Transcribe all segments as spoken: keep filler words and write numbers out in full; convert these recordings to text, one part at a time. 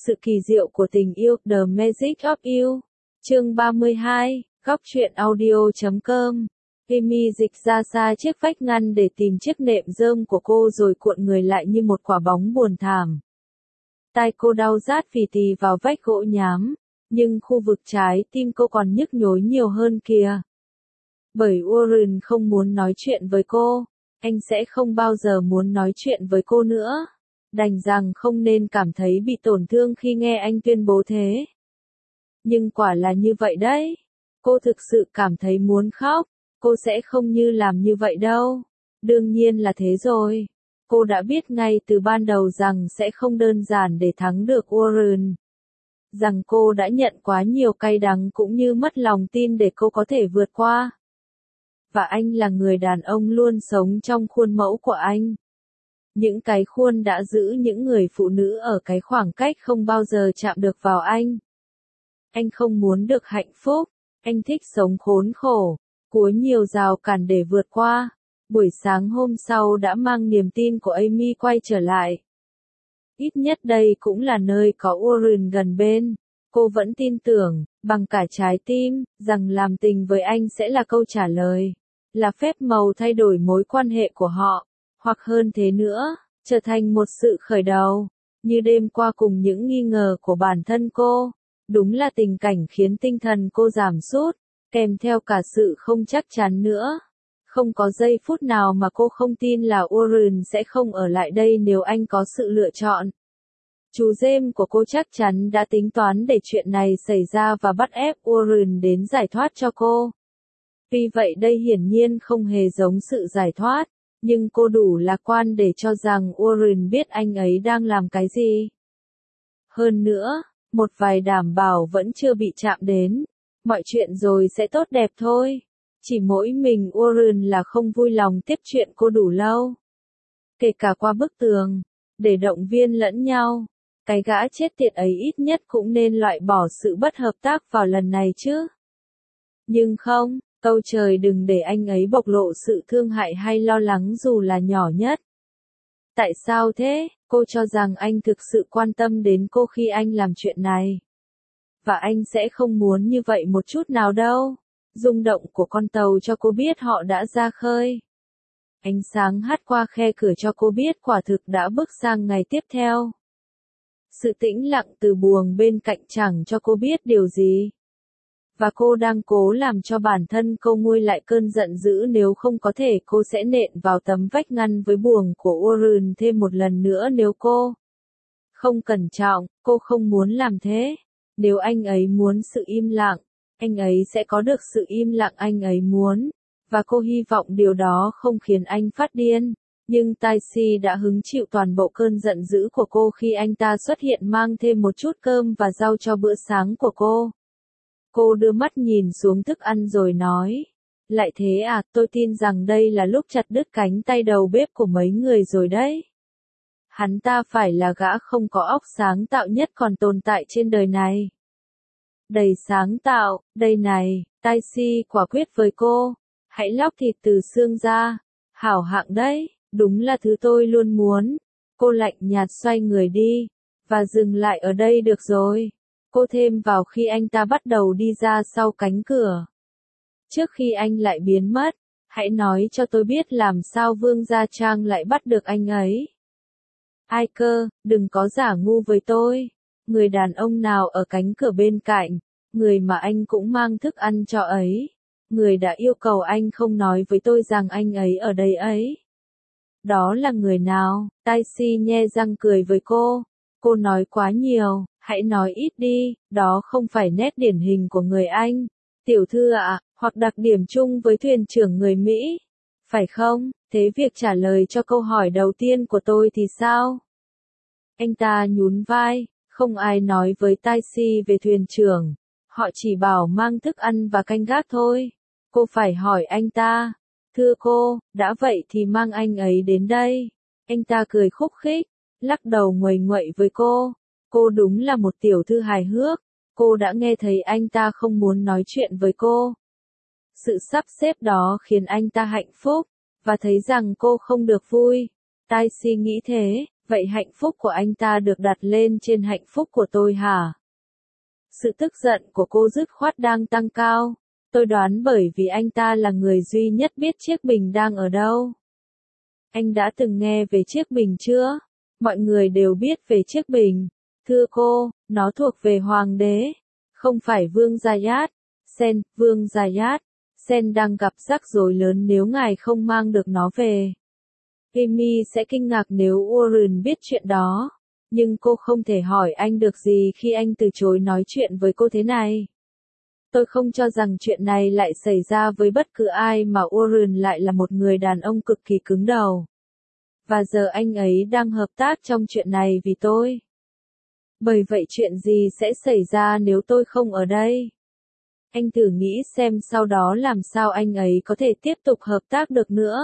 Sự kỳ diệu của tình yêu, The Magic of You. Chương ba mươi hai, góc truyện audio chấm com. Amy dịch ra xa chiếc vách ngăn để tìm chiếc nệm rơm của cô rồi cuộn người lại như một quả bóng buồn thảm. Tai cô đau rát vì tì vào vách gỗ nhám, nhưng khu vực trái tim cô còn nhức nhối nhiều hơn kìa. Bởi Warren không muốn nói chuyện với cô, anh sẽ không bao giờ muốn nói chuyện với cô nữa. Đành rằng không nên cảm thấy bị tổn thương khi nghe anh tuyên bố thế. Nhưng quả là như vậy đấy. Cô thực sự cảm thấy muốn khóc. Cô sẽ không như làm như vậy đâu. Đương nhiên là thế rồi. Cô đã biết ngay từ ban đầu rằng sẽ không đơn giản để thắng được Warren. Rằng cô đã nhận quá nhiều cay đắng cũng như mất lòng tin để cô có thể vượt qua. Và anh là người đàn ông luôn sống trong khuôn mẫu của anh. Những cái khuôn đã giữ những người phụ nữ ở cái khoảng cách không bao giờ chạm được vào anh. Anh không muốn được hạnh phúc, anh thích sống khốn khổ, cúa nhiều rào cản để vượt qua. Buổi sáng hôm sau đã mang niềm tin của Amy quay trở lại. Ít nhất đây cũng là nơi có Warren gần bên. Cô vẫn tin tưởng, bằng cả trái tim, rằng làm tình với anh sẽ là câu trả lời, là phép màu thay đổi mối quan hệ của họ. Hoặc hơn thế nữa, trở thành một sự khởi đầu, như đêm qua cùng những nghi ngờ của bản thân cô. Đúng là tình cảnh khiến tinh thần cô giảm sút, kèm theo cả sự không chắc chắn nữa. Không có giây phút nào mà cô không tin là Warren sẽ không ở lại đây nếu anh có sự lựa chọn. Chú James của cô chắc chắn đã tính toán để chuyện này xảy ra và bắt ép Warren đến giải thoát cho cô. Vì vậy đây hiển nhiên không hề giống sự giải thoát. Nhưng cô đủ lạc quan để cho rằng Warren biết anh ấy đang làm cái gì. Hơn nữa, một vài đảm bảo vẫn chưa bị chạm đến. Mọi chuyện rồi sẽ tốt đẹp thôi. Chỉ mỗi mình Warren là không vui lòng tiếp chuyện cô đủ lâu. Kể cả qua bức tường, để động viên lẫn nhau. Cái gã chết tiệt ấy ít nhất cũng nên loại bỏ sự bất hợp tác vào lần này chứ. Nhưng không. Câu trời đừng để anh ấy bộc lộ sự thương hại hay lo lắng dù là nhỏ nhất. Tại sao thế? Cô cho rằng anh thực sự quan tâm đến cô khi anh làm chuyện này. Và anh sẽ không muốn như vậy một chút nào đâu. Rung động của con tàu cho cô biết họ đã ra khơi. Ánh sáng hắt qua khe cửa cho cô biết quả thực đã bước sang ngày tiếp theo. Sự tĩnh lặng từ buồng bên cạnh chẳng cho cô biết điều gì. Và cô đang cố làm cho bản thân cô nguôi lại cơn giận dữ, nếu không có thể cô sẽ nện vào tấm vách ngăn với buồng của Warren thêm một lần nữa nếu cô không cẩn trọng. Cô không muốn làm thế. Nếu anh ấy muốn sự im lặng, anh ấy sẽ có được sự im lặng anh ấy muốn. Và cô hy vọng điều đó không khiến anh phát điên. Nhưng Taisi đã hứng chịu toàn bộ cơn giận dữ của cô khi anh ta xuất hiện mang thêm một chút cơm và rau cho bữa sáng của cô. Cô đưa mắt nhìn xuống thức ăn rồi nói. Lại thế à, tôi tin rằng đây là lúc chặt đứt cánh tay đầu bếp của mấy người rồi đấy. Hắn ta phải là gã không có óc sáng tạo nhất còn tồn tại trên đời này. Đầy sáng tạo, đây này, Taisi quả quyết với cô. Hãy lóc thịt từ xương ra. Hảo hạng đấy, đúng là thứ tôi luôn muốn. Cô lạnh nhạt xoay người đi. Và dừng lại ở đây được rồi. Cô thêm vào khi anh ta bắt đầu đi ra sau cánh cửa. Trước khi anh lại biến mất, hãy nói cho tôi biết làm sao Vương Gia Trang lại bắt được anh ấy. Ai cơ, đừng có giả ngu với tôi. Người đàn ông nào ở cánh cửa bên cạnh, người mà anh cũng mang thức ăn cho ấy. Người đã yêu cầu anh không nói với tôi rằng anh ấy ở đây ấy. Đó là người nào? Taisi nhe răng cười với cô. Cô nói quá nhiều. Hãy nói ít đi, đó không phải nét điển hình của người Anh. Tiểu thư ạ, à, hoặc đặc điểm chung với thuyền trưởng người Mỹ. Phải không? Thế việc trả lời cho câu hỏi đầu tiên của tôi thì sao? Anh ta nhún vai, không ai nói với Taisi về thuyền trưởng. Họ chỉ bảo mang thức ăn và canh gác thôi. Cô phải hỏi anh ta. Thưa cô, đã vậy thì mang anh ấy đến đây. Anh ta cười khúc khích, lắc đầu nguầy nguậy với cô. Cô đúng là một tiểu thư hài hước. Cô đã nghe thấy anh ta không muốn nói chuyện với cô. Sự sắp xếp đó khiến anh ta hạnh phúc, và thấy rằng cô không được vui. Taisi nghĩ thế, Vậy hạnh phúc của anh ta được đặt lên trên hạnh phúc của tôi hả? Sự tức giận của cô dứt khoát đang tăng cao. Tôi đoán bởi vì anh ta là người duy nhất biết chiếc bình đang ở đâu. Anh đã từng nghe về chiếc bình chưa? Mọi người đều biết về chiếc bình. Thưa cô, nó thuộc về hoàng đế, không phải Vương Zayat. Sen, Vương Zayat. Sen đang gặp rắc rối lớn nếu ngài không mang được nó về. Amy sẽ kinh ngạc nếu Warren biết chuyện đó. Nhưng cô không thể hỏi anh được gì khi anh từ chối nói chuyện với cô thế này. Tôi không cho rằng chuyện này lại xảy ra với bất cứ ai mà Warren lại là một người đàn ông cực kỳ cứng đầu. Và giờ anh ấy đang hợp tác trong chuyện này vì tôi. Bởi vậy chuyện gì sẽ xảy ra nếu tôi không ở đây? Anh thử nghĩ xem sau đó làm sao anh ấy có thể tiếp tục hợp tác được nữa.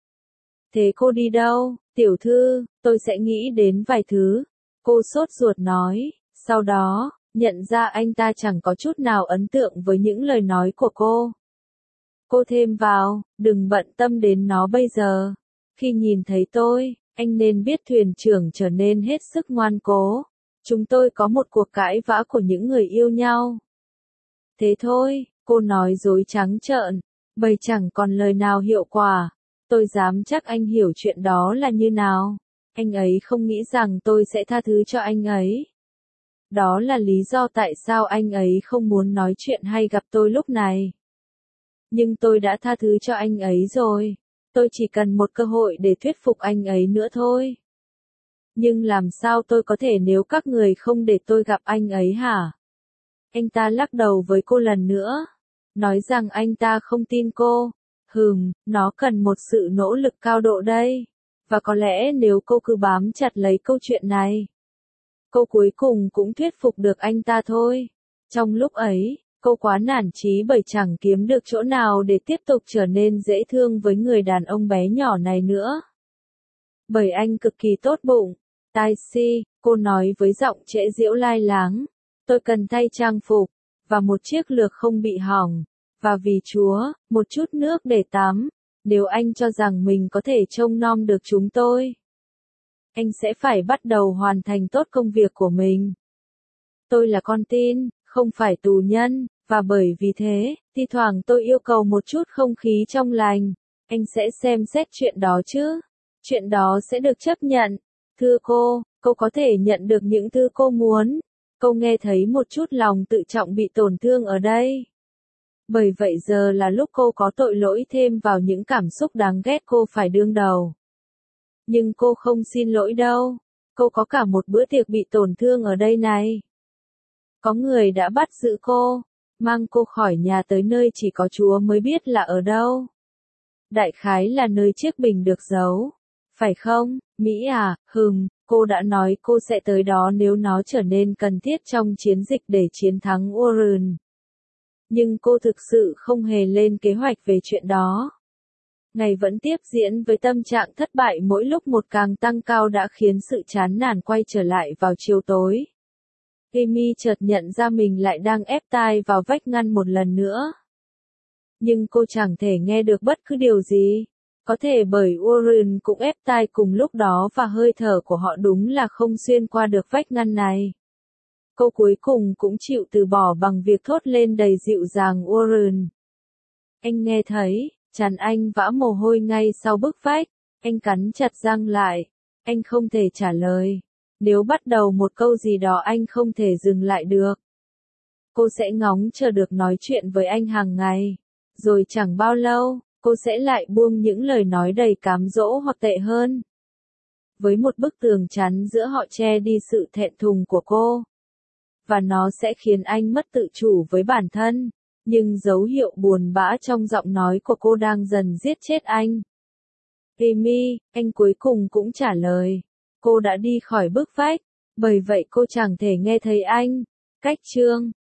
Thế cô đi đâu, tiểu thư, tôi sẽ nghĩ đến vài thứ. Cô sốt ruột nói, sau đó, nhận ra anh ta chẳng có chút nào ấn tượng với những lời nói của cô. Cô thêm vào, đừng bận tâm đến nó bây giờ. Khi nhìn thấy tôi, anh nên biết thuyền trưởng trở nên hết sức ngoan cố. Chúng tôi có một cuộc cãi vã của những người yêu nhau. Thế thôi, cô nói dối trắng trợn, bày chẳng còn lời nào hiệu quả. Tôi dám chắc anh hiểu chuyện đó là như nào. Anh ấy không nghĩ rằng tôi sẽ tha thứ cho anh ấy. Đó là lý do tại sao anh ấy không muốn nói chuyện hay gặp tôi lúc này. Nhưng tôi đã tha thứ cho anh ấy rồi. Tôi chỉ cần một cơ hội để thuyết phục anh ấy nữa thôi. Nhưng làm sao tôi có thể nếu các người không để tôi gặp anh ấy hả? Anh ta lắc đầu với cô lần nữa. Nói rằng anh ta không tin cô. Hừm, nó cần một sự nỗ lực cao độ đây. Và có lẽ nếu cô cứ bám chặt lấy câu chuyện này, cô cuối cùng cũng thuyết phục được anh ta thôi. Trong lúc ấy, cô quá nản chí bởi chẳng kiếm được chỗ nào để tiếp tục trở nên dễ thương với người đàn ông bé nhỏ này nữa. Bởi anh cực kỳ tốt bụng. Tai si, cô nói với giọng trễ giễu lai láng. Tôi cần thay trang phục, và một chiếc lược không bị hỏng. Và vì Chúa, một chút nước để tắm. Nếu anh cho rằng mình có thể trông nom được chúng tôi, anh sẽ phải bắt đầu hoàn thành tốt công việc của mình. Tôi là con tin, không phải tù nhân, và bởi vì thế, thi thoảng tôi yêu cầu một chút không khí trong lành. Anh sẽ xem xét chuyện đó chứ? Chuyện đó sẽ được chấp nhận. Thưa cô, cô có thể nhận được những thứ cô muốn. Cô nghe thấy một chút lòng tự trọng bị tổn thương ở đây. Bởi vậy giờ là lúc cô có tội lỗi thêm vào những cảm xúc đáng ghét cô phải đương đầu. Nhưng cô không xin lỗi đâu. Cô có cả một bữa tiệc bị tổn thương ở đây này. Có người đã bắt giữ cô, mang cô khỏi nhà tới nơi chỉ có Chúa mới biết là ở đâu. Đại khái là nơi chiếc bình được giấu. Phải không, Mỹ à, hừm, cô đã nói cô sẽ tới đó nếu nó trở nên cần thiết trong chiến dịch để chiến thắng Warren. Nhưng cô thực sự không hề lên kế hoạch về chuyện đó. Ngày vẫn tiếp diễn với tâm trạng thất bại mỗi lúc một càng tăng cao đã khiến sự chán nản quay trở lại vào chiều tối. Amy chợt nhận ra mình lại đang ép tai vào vách ngăn một lần nữa. Nhưng cô chẳng thể nghe được bất cứ điều gì. Có thể bởi Warren cũng ép tai cùng lúc đó và hơi thở của họ đúng là không xuyên qua được vách ngăn này. Cô cuối cùng cũng chịu từ bỏ bằng việc thốt lên đầy dịu dàng Warren. Anh nghe thấy, trán anh vã mồ hôi ngay sau bức vách. Anh cắn chặt răng lại. Anh không thể trả lời. Nếu bắt đầu một câu gì đó anh không thể dừng lại được. Cô sẽ ngóng chờ được nói chuyện với anh hàng ngày. Rồi chẳng bao lâu, cô sẽ lại buông những lời nói đầy cám dỗ hoặc tệ hơn. Với một bức tường chắn giữa họ che đi sự thẹn thùng của cô. Và nó sẽ khiến anh mất tự chủ với bản thân. Nhưng dấu hiệu buồn bã trong giọng nói của cô đang dần giết chết anh. Amy, anh cuối cùng cũng trả lời. Cô đã đi khỏi bức vách. Bởi vậy cô chẳng thể nghe thấy anh. Cách chương